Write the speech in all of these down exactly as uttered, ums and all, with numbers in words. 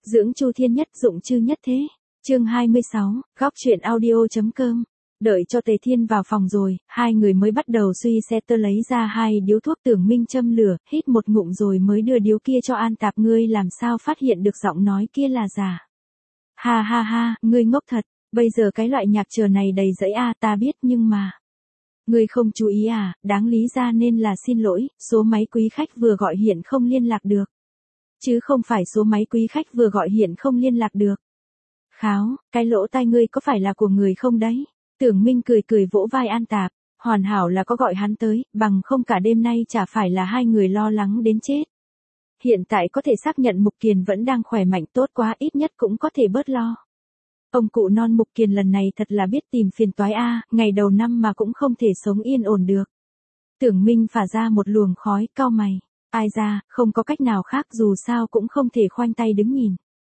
Dưỡng Chu Thiên Nhất dụng chư nhất thế. Chương hai mươi sáu, góc truyện audio.com. Đợi cho Tề Thiên vào phòng rồi, hai người mới bắt đầu suy xét tơ lấy ra hai điếu thuốc. Tưởng Minh châm lửa, hít một ngụm rồi mới đưa điếu kia cho An Tạp. Ngươi làm sao phát hiện được giọng nói kia là giả? Ha ha ha, ngươi ngốc thật, bây giờ cái loại nhạc chờ này đầy rẫy a, ta biết nhưng mà. Ngươi không chú ý à, đáng lý ra nên là xin lỗi, số máy quý khách vừa gọi hiện không liên lạc được. Chứ không phải số máy quý khách vừa gọi hiện không liên lạc được. Kháo, cái lỗ tai ngươi có phải là của người không đấy? Tưởng Minh cười cười vỗ vai An Tạp, hoàn hảo là có gọi hắn tới, bằng không cả đêm nay chả phải là hai người lo lắng đến chết. Hiện tại có thể xác nhận Mục Kiền vẫn đang khỏe mạnh tốt quá, ít nhất cũng có thể bớt lo. Ông cụ non Mục Kiền lần này thật là biết tìm phiền toái a, ngày đầu năm mà cũng không thể sống yên ổn được. Tưởng Minh phả ra một luồng khói, cau mày, ai ra, không có cách nào khác, dù sao cũng không thể khoanh tay đứng nhìn.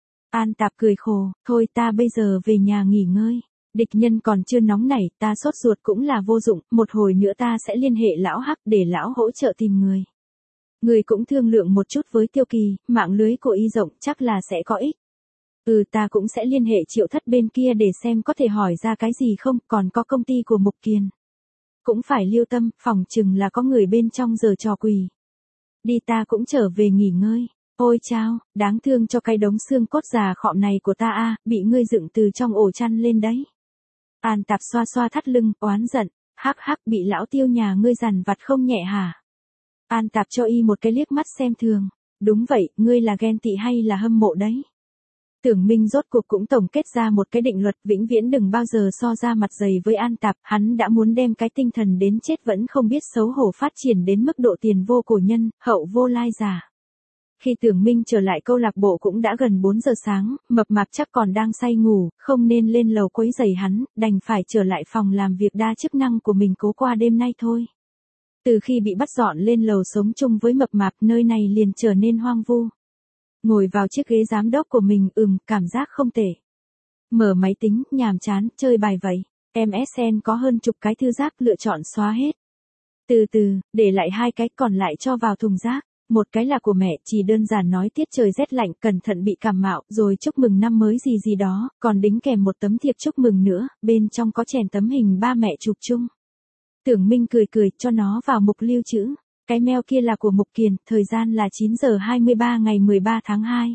An Tạp cười khổ, thôi ta bây giờ về nhà nghỉ ngơi. Địch nhân còn chưa nóng nảy, ta sốt ruột cũng là vô dụng, một hồi nữa ta sẽ liên hệ lão Hắc để lão hỗ trợ tìm người. Người cũng thương lượng một chút với Tiêu Kỳ, mạng lưới của y rộng chắc là sẽ có ích. Ừ, ta cũng sẽ liên hệ Triệu Thất bên kia để xem có thể hỏi ra cái gì không, còn có công ty của Mục Kiền. Cũng phải lưu tâm, phòng chừng là có người bên trong giờ trò quỷ. Đi, ta cũng trở về nghỉ ngơi. Ôi chao, đáng thương cho cái đống xương cốt già khọm này của ta a, bị ngươi dựng từ trong ổ chăn lên đấy. An Tạp xoa xoa thắt lưng, oán giận, hắc hắc, bị lão Tiêu nhà ngươi dằn vặt không nhẹ hả? An Tạp cho y một cái liếc mắt xem thường, đúng vậy, ngươi là ghen tị hay là hâm mộ đấy? Tưởng Minh rốt cuộc cũng tổng kết ra một cái định luật, vĩnh viễn đừng bao giờ so ra mặt dày với An Tạp, hắn đã muốn đem cái tinh thần đến chết vẫn không biết xấu hổ phát triển đến mức độ tiền vô cổ nhân, hậu vô lai giả. Khi Tưởng Minh trở lại câu lạc bộ cũng đã gần bốn giờ sáng, mập mạp chắc còn đang say ngủ, không nên lên lầu quấy rầy hắn, đành phải trở lại phòng làm việc đa chức năng của mình cố qua đêm nay thôi. Từ khi bị bắt dọn lên lầu sống chung với mập mạp, nơi này liền trở nên hoang vu. Ngồi vào chiếc ghế giám đốc của mình, ừm, cảm giác không tệ. Mở máy tính, nhàm chán, chơi bài vậy. em ét en có hơn chục cái thư rác, lựa chọn xóa hết. Từ từ, để lại hai cái còn lại cho vào thùng rác. Một cái là của mẹ, chỉ đơn giản nói tiết trời rét lạnh, cẩn thận bị cảm mạo, rồi chúc mừng năm mới gì gì đó, còn đính kèm một tấm thiệp chúc mừng nữa, bên trong có chèn tấm hình ba mẹ chụp chung. Tưởng Minh cười cười, cho nó vào mục lưu trữ. Cái mail kia là của Mục Kiền, thời gian là chín giờ hai mươi ba ngày mười ba tháng hai.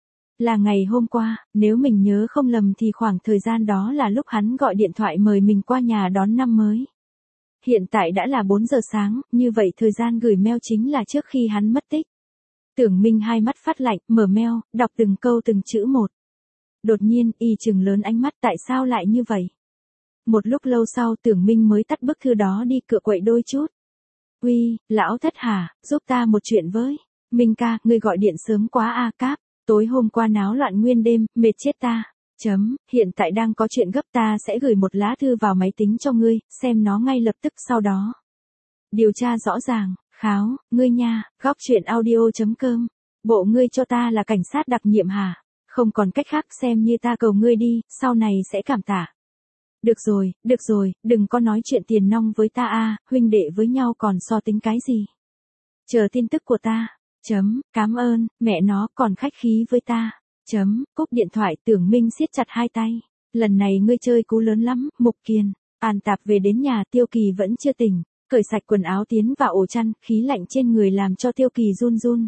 Là ngày hôm qua, nếu mình nhớ không lầm thì khoảng thời gian đó là lúc hắn gọi điện thoại mời mình qua nhà đón năm mới. Hiện tại đã là bốn giờ sáng, như vậy thời gian gửi mail chính là trước khi hắn mất tích. Tưởng Minh hai mắt phát lạnh, mở mail, đọc từng câu từng chữ một. Đột nhiên, y trừng lớn ánh mắt, tại sao lại như vậy? Một lúc lâu sau Tưởng Minh mới tắt bức thư đó đi, cựa quậy đôi chút. Uy, lão Thất hả, giúp ta một chuyện với. Minh ca, ngươi gọi điện sớm quá a Cáp, tối hôm qua náo loạn nguyên đêm, mệt chết ta. Chấm, hiện tại đang có chuyện gấp, ta sẽ gửi một lá thư vào máy tính cho ngươi, xem nó ngay lập tức sau đó. Điều tra rõ ràng, kháo, ngươi nha, góc truyện audio.com. Bộ ngươi cho ta là cảnh sát đặc nhiệm hả? Không còn cách khác, xem như ta cầu ngươi đi, sau này sẽ cảm tạ. Được rồi, được rồi, đừng có nói chuyện tiền nong với ta a, huynh đệ với nhau còn so tính cái gì. Chờ tin tức của ta. Chấm, cảm ơn, mẹ nó còn khách khí với ta. Chấm, cúp điện thoại. Tưởng Minh siết chặt hai tay. Lần này ngươi chơi cú lớn lắm, Mục Kiền. An Tạp về đến nhà, Tiêu Kỳ vẫn chưa tỉnh, cởi sạch quần áo tiến vào ổ chăn, khí lạnh trên người làm cho Tiêu Kỳ run run.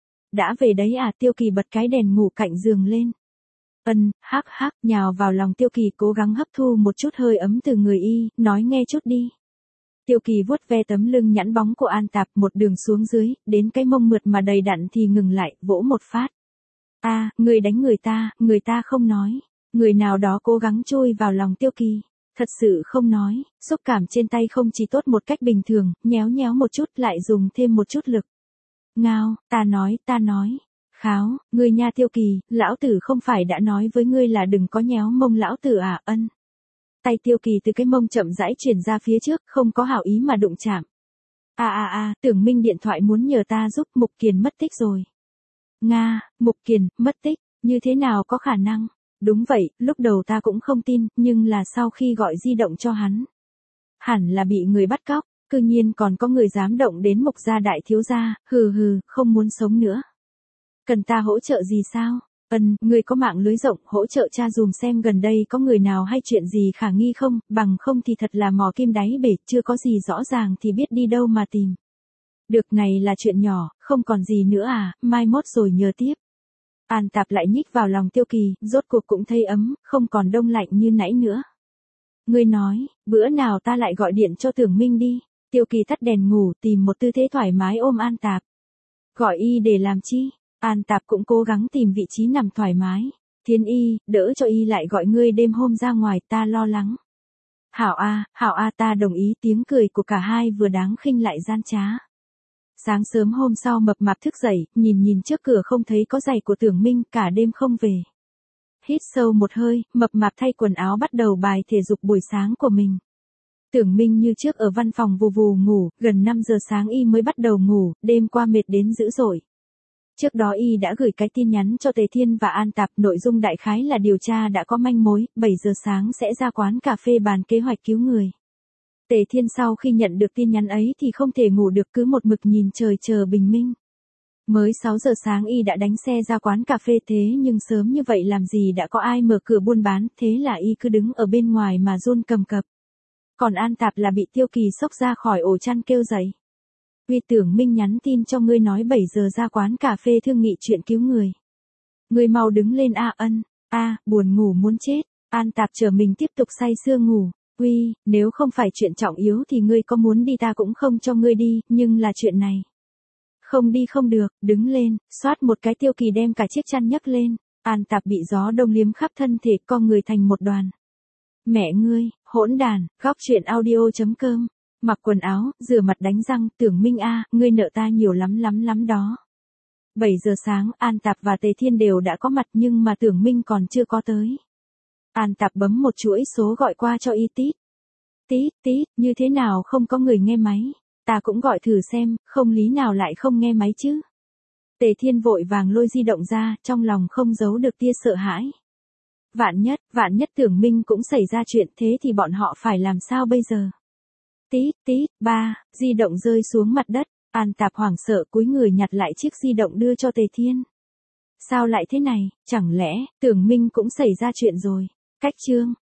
Đã về đấy à? Tiêu Kỳ bật cái đèn ngủ cạnh giường lên. Ân, hắc hắc, nhào vào lòng Tiêu Kỳ cố gắng hấp thu một chút hơi ấm từ người y, nói nghe chút đi. Tiêu Kỳ vuốt ve tấm lưng nhẵn bóng của An Tạp một đường xuống dưới, đến cái mông mượt mà đầy đặn thì ngừng lại, vỗ một phát. A, à, người đánh người ta, người ta không nói. Người nào đó cố gắng chui vào lòng Tiêu Kỳ. Thật sự không nói, xúc cảm trên tay không chỉ tốt một cách bình thường, nhéo nhéo một chút lại dùng thêm một chút lực. Ngao, ta nói, ta nói. Kháo, ngươi nha Tiêu Kỳ, lão tử không phải đã nói với ngươi là đừng có nhéo mông lão tử à? Ân. Tay Tiêu Kỳ từ cái mông chậm rãi chuyển ra phía trước, không có hảo ý mà đụng chạm. A a a, Tưởng Minh điện thoại muốn nhờ ta giúp, Mục Kiền mất tích rồi. Nga, Mục Kiền, mất tích, như thế nào có khả năng? Đúng vậy, lúc đầu ta cũng không tin, nhưng là sau khi gọi di động cho hắn. Hẳn là bị người bắt cóc, cư nhiên còn có người dám động đến Mục gia đại thiếu gia, hừ hừ, không muốn sống nữa. Cần ta hỗ trợ gì sao? Ân, ngươi có mạng lưới rộng, hỗ trợ tra dùm xem gần đây có người nào hay chuyện gì khả nghi không, bằng không thì thật là mò kim đáy bể, chưa có gì rõ ràng thì biết đi đâu mà tìm. Được, này là chuyện nhỏ, không còn gì nữa à, mai mốt rồi nhờ tiếp. An Tạp lại nhích vào lòng Tiêu Kỳ, rốt cuộc cũng thấy ấm, không còn đông lạnh như nãy nữa. Ngươi nói, bữa nào ta lại gọi điện cho Tưởng Minh đi. Tiêu Kỳ tắt đèn ngủ, tìm một tư thế thoải mái ôm An Tạp. Gọi y để làm chi? An Tạp cũng cố gắng tìm vị trí nằm thoải mái. Thiên y, đỡ cho y lại gọi ngươi đêm hôm ra ngoài, ta lo lắng. Hảo a, hảo a, ta đồng ý. Tiếng cười của cả hai vừa đáng khinh lại gian trá. Sáng sớm hôm sau mập mạp thức dậy, nhìn nhìn trước cửa không thấy có giày của Tưởng Minh, cả đêm không về. Hít sâu một hơi, mập mạp thay quần áo bắt đầu bài thể dục buổi sáng của mình. Tưởng Minh như trước ở văn phòng vù vù ngủ, gần năm giờ sáng y mới bắt đầu ngủ, đêm qua mệt đến dữ dội. Trước đó y đã gửi cái tin nhắn cho Tề Thiên và An Tạp, nội dung đại khái là điều tra đã có manh mối, bảy giờ sáng sẽ ra quán cà phê bàn kế hoạch cứu người. Tề Thiên sau khi nhận được tin nhắn ấy thì không thể ngủ được, cứ một mực nhìn trời chờ bình minh. Mới sáu giờ sáng y đã đánh xe ra quán cà phê, thế nhưng sớm như vậy làm gì đã có ai mở cửa buôn bán, thế là y cứ đứng ở bên ngoài mà run cầm cập. Còn An Tạp là bị Tiêu Kỳ xốc ra khỏi ổ chăn kêu dậy. Uy, Tưởng Minh nhắn tin cho ngươi nói bảy giờ ra quán cà phê thương nghị chuyện cứu người. Ngươi mau đứng lên a. Ân, a, buồn ngủ muốn chết. An Tạp chờ mình tiếp tục say sưa ngủ. Uy, nếu không phải chuyện trọng yếu thì ngươi có muốn đi ta cũng không cho ngươi đi, nhưng là chuyện này. Không đi không được, đứng lên, xoát một cái. Tiêu Kỳ đem cả chiếc chăn nhấc lên. An Tạp bị gió đông liếm khắp thân thể, co người thành một đoàn. Mẹ ngươi, hỗn đàn, góc truyện audio chấm com. Mặc quần áo, rửa mặt đánh răng, Tưởng Minh a, ngươi nợ ta nhiều lắm lắm lắm đó. bảy giờ sáng, An Tạp và Tề Thiên đều đã có mặt nhưng mà Tưởng Minh còn chưa có tới. An Tạp bấm một chuỗi số gọi qua cho y. Tít. Tít, tít, như thế nào không có người nghe máy? Ta cũng gọi thử xem, không lý nào lại không nghe máy chứ. Tề Thiên vội vàng lôi di động ra, trong lòng không giấu được tia sợ hãi. Vạn nhất, vạn nhất Tưởng Minh cũng xảy ra chuyện, thế thì bọn họ phải làm sao bây giờ? Tít, tít, ba, di động rơi xuống mặt đất, An Tạp hoảng sợ cúi người nhặt lại chiếc di động đưa cho Tề Thiên. Sao lại thế này, chẳng lẽ, Tưởng Minh cũng xảy ra chuyện rồi? Cách chương.